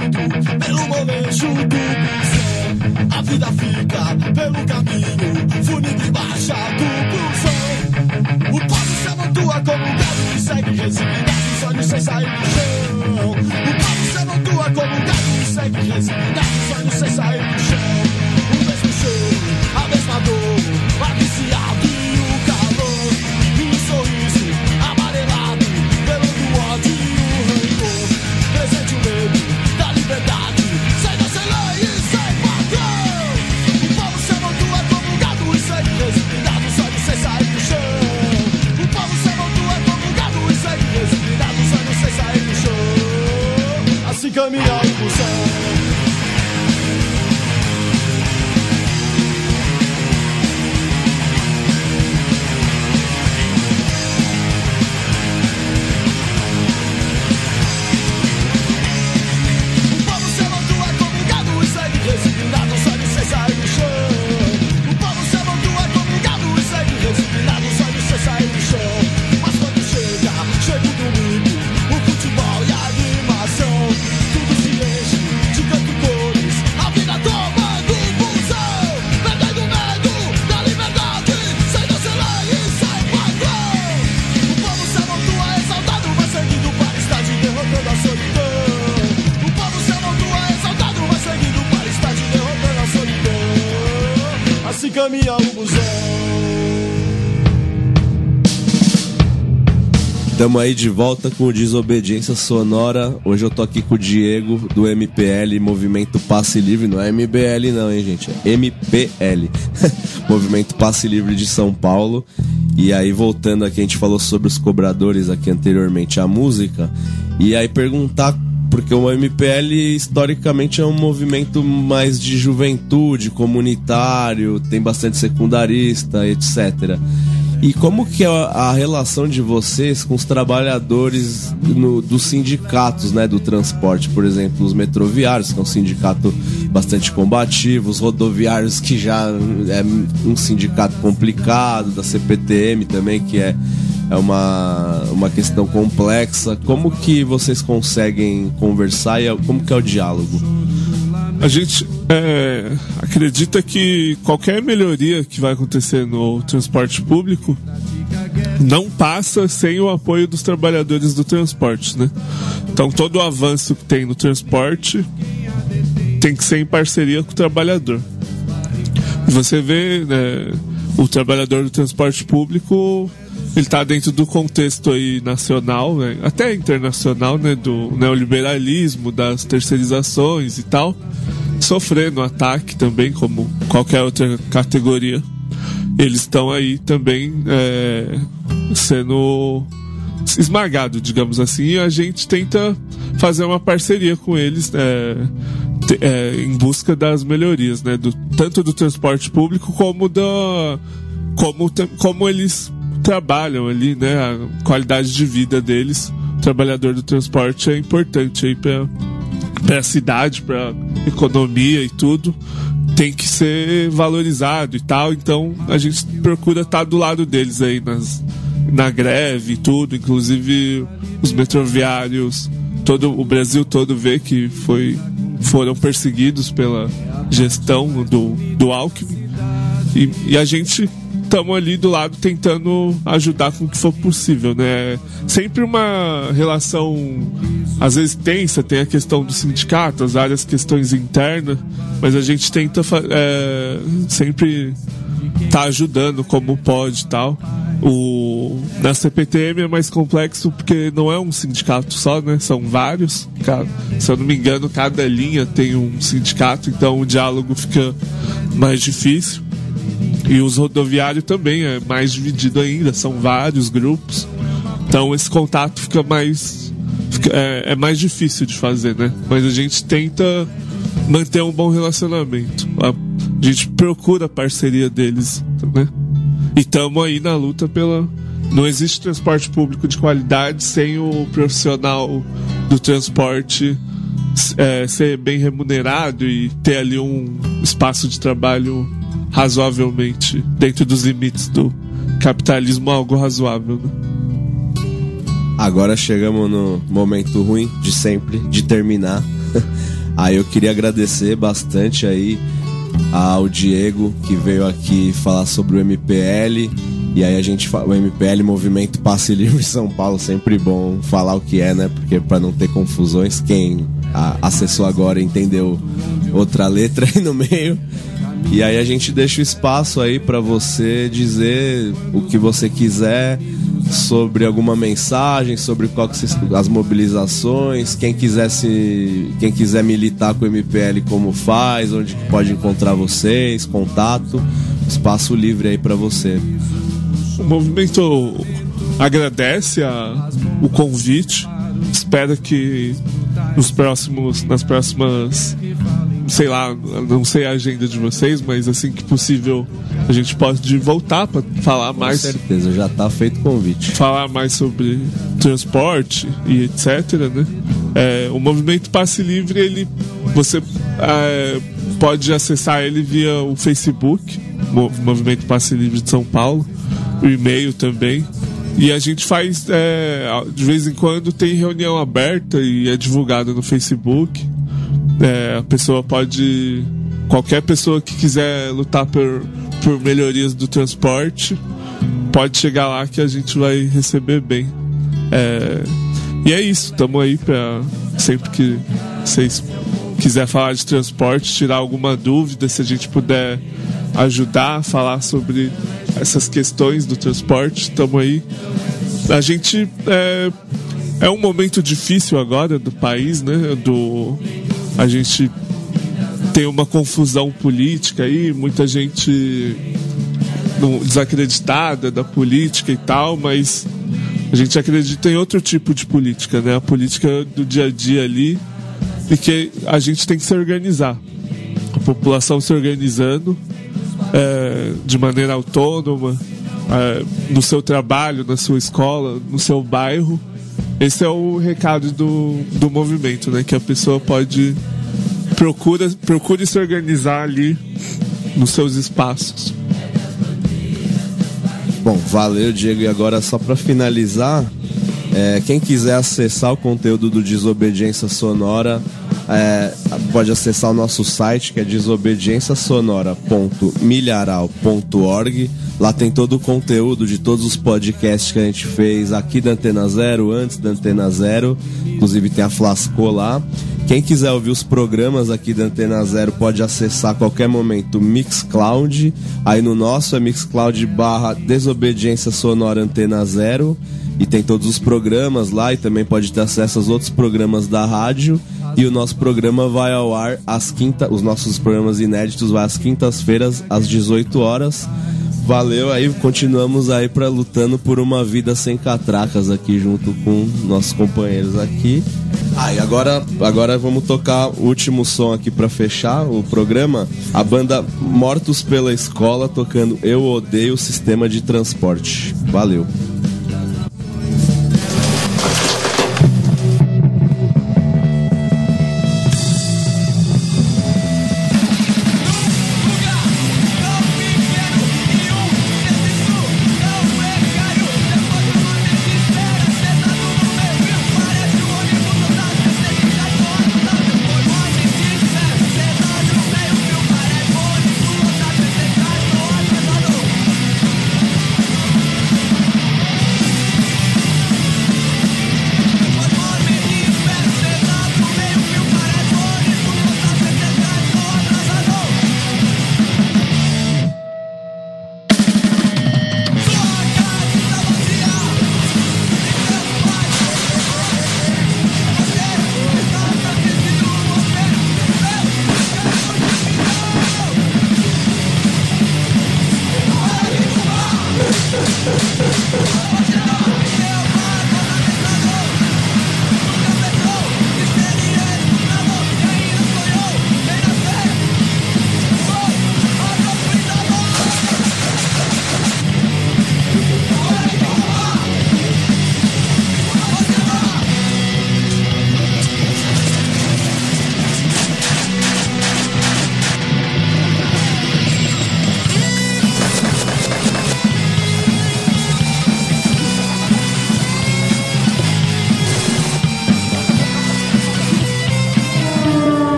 entorpecido pelo molejo do busão. A vida fica pelo caminho, funil e baixa conclusão. O povo se amontoa como um gado e segue resignado, os olhos sem sair do chão. O povo se amontoa como um gado e segue resignado, os olhos sem sair do chão. O mesmo cheiro, a mesma dor, a viciado e o calor. E um sorriso amarelado, velando o ódio e o rancor. Presente o medo da liberdade, sem não ser lei e sem patrão. O povo se amontoa como um gado e segue resignado, os olhos sem sair do chão. O povo se amontoa como um gado e segue resignado, os olhos sem sair do chão. Assim caminha o busão. Caminha o busão. Tamo aí de volta com o Desobediência Sonora. Hoje eu tô aqui com o Diego do MPL, Movimento Passe Livre. Não é MBL não, hein, gente? É MPL. Movimento Passe Livre de São Paulo. E aí, voltando aqui, a gente falou sobre os cobradores aqui anteriormente, a música. E aí perguntar, porque o MPL historicamente é um movimento mais de juventude, comunitário, tem bastante secundarista, etc. E como que é a relação de vocês com os trabalhadores dos sindicatos, né, do transporte? Por exemplo, os metroviários, que é um sindicato bastante combativo, os rodoviários, que já é um sindicato complicado, da CPTM também, que é uma questão complexa. Como que vocês conseguem conversar e como que é o diálogo? A gente acredita que qualquer melhoria que vai acontecer no transporte público não passa sem o apoio dos trabalhadores do transporte, né? Então todo o avanço que tem no transporte tem que ser em parceria com o trabalhador. Você vê, né, o trabalhador do transporte público, ele está dentro do contexto aí nacional, né, até internacional, né, do neoliberalismo, das terceirizações e tal, sofrendo ataque também, como qualquer outra categoria. Eles estão aí também sendo esmagados, digamos assim, e a gente tenta fazer uma parceria com eles em busca das melhorias, né, tanto do transporte público como eles trabalham ali, né, a qualidade de vida deles. O trabalhador do transporte é importante aí para a cidade, para a economia e tudo, tem que ser valorizado e tal. Então a gente procura estar do lado deles aí na greve e tudo, inclusive os metroviários, o Brasil todo vê que foram perseguidos pela gestão do Alckmin, e a gente estamos ali do lado tentando ajudar com o que for possível, né? Sempre uma relação, às vezes tensa, tem a questão do sindicato, as várias questões internas, mas a gente tenta sempre tá ajudando como pode e tal. Na CPTM é mais complexo porque não é um sindicato só, né? São vários. Se eu não me engano, cada linha tem um sindicato, então o diálogo fica mais difícil. E os rodoviários também é mais dividido ainda, são vários grupos. Então esse contato fica mais difícil de fazer, né? Mas a gente tenta manter um bom relacionamento. A gente procura a parceria deles, né? E estamos aí na luta pela... Não existe transporte público de qualidade sem o profissional do transporte ser bem remunerado e ter ali um espaço de trabalho razoavelmente dentro dos limites do capitalismo, algo razoável, né? Agora chegamos no momento ruim de sempre, de terminar. Aí eu queria agradecer bastante aí ao Diego, que veio aqui falar sobre o MPL. E aí o MPL, Movimento Passe Livre São Paulo, sempre bom falar o que é, né? Porque para não ter confusões, quem acessou agora entendeu outra letra aí no meio. E aí a gente deixa o espaço aí para você dizer o que você quiser sobre alguma mensagem, sobre as mobilizações, quem quiser militar com o MPL, como faz, onde pode encontrar vocês, contato, espaço livre aí para você. O movimento agradece o convite, espera que nas próximas, sei lá, não sei a agenda de vocês, mas assim que possível a gente pode voltar para falar mais. Com certeza, já está feito o convite. Falar mais sobre transporte e etc, né? O movimento Passe Livre, você pode acessar ele via o Facebook, Movimento Passe Livre de São Paulo, o e-mail também. E a gente faz, de vez em quando tem reunião aberta e é divulgada no Facebook. A pessoa pode, qualquer pessoa que quiser lutar por melhorias do transporte, pode chegar lá que a gente vai receber bem. E é isso, estamos aí para sempre que vocês quiser falar de transporte, tirar alguma dúvida, se a gente puder ajudar a falar sobre essas questões do transporte, estamos aí. A gente é um momento difícil agora do país, né? A gente tem uma confusão política aí, muita gente desacreditada da política e tal, mas a gente acredita em outro tipo de política, né? A política do dia a dia ali, e que a gente tem que se organizar. A população se organizando de maneira autônoma, no seu trabalho, na sua escola, no seu bairro. Esse é o recado do movimento, né? Que a pessoa procure se organizar ali nos seus espaços. Bom, valeu, Diego. E agora, só para finalizar, quem quiser acessar o conteúdo do Desobediência Sonora, pode acessar o nosso site, que é desobedienciasonora.milharal.org. Lá tem todo o conteúdo de todos os podcasts que a gente fez aqui da Antena Zero, antes da Antena Zero. Inclusive tem a Flascô lá. Quem quiser ouvir os programas aqui da Antena Zero pode acessar a qualquer momento o Mixcloud. Aí no nosso é Mixcloud/Desobediência Sonora Antena Zero. E tem todos os programas lá, e também pode ter acesso aos outros programas da rádio. E o nosso programa vai ao ar os nossos programas inéditos vai às quintas-feiras, às 18 horas. Valeu, aí continuamos aí lutando por uma vida sem catracas aqui junto com nossos companheiros aqui. E agora vamos tocar o último som aqui para fechar o programa. A banda Mortos pela Escola tocando Eu Odeio o Sistema de Transporte. Valeu.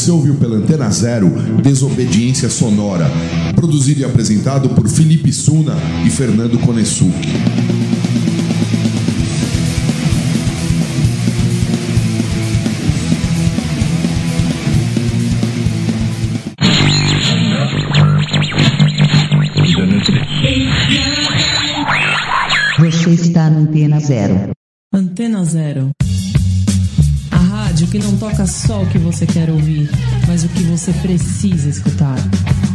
Você ouviu pela Antena Zero Desobediência Sonora, produzido e apresentado por Felipe Suna e Fernando Konesuki. Você está na Antena Zero. Antena Zero. A rádio que não toca só o que você quer ouvir, mas o que você precisa escutar.